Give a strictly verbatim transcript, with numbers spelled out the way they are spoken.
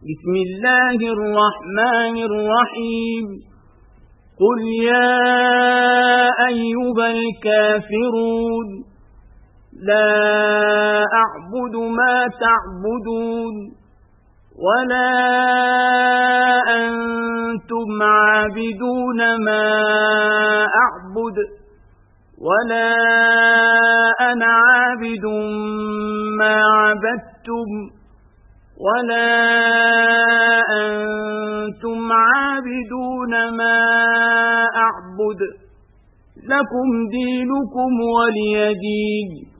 بسم الله الرحمن الرحيم قل يا أيها الكافرون لا أعبد ما تعبدون ولا أنتم عابدون ما أعبد ولا أنا عابد ما عبدتم ولا أنتم عابدون ما أعبد لكم دينكم ولي دين.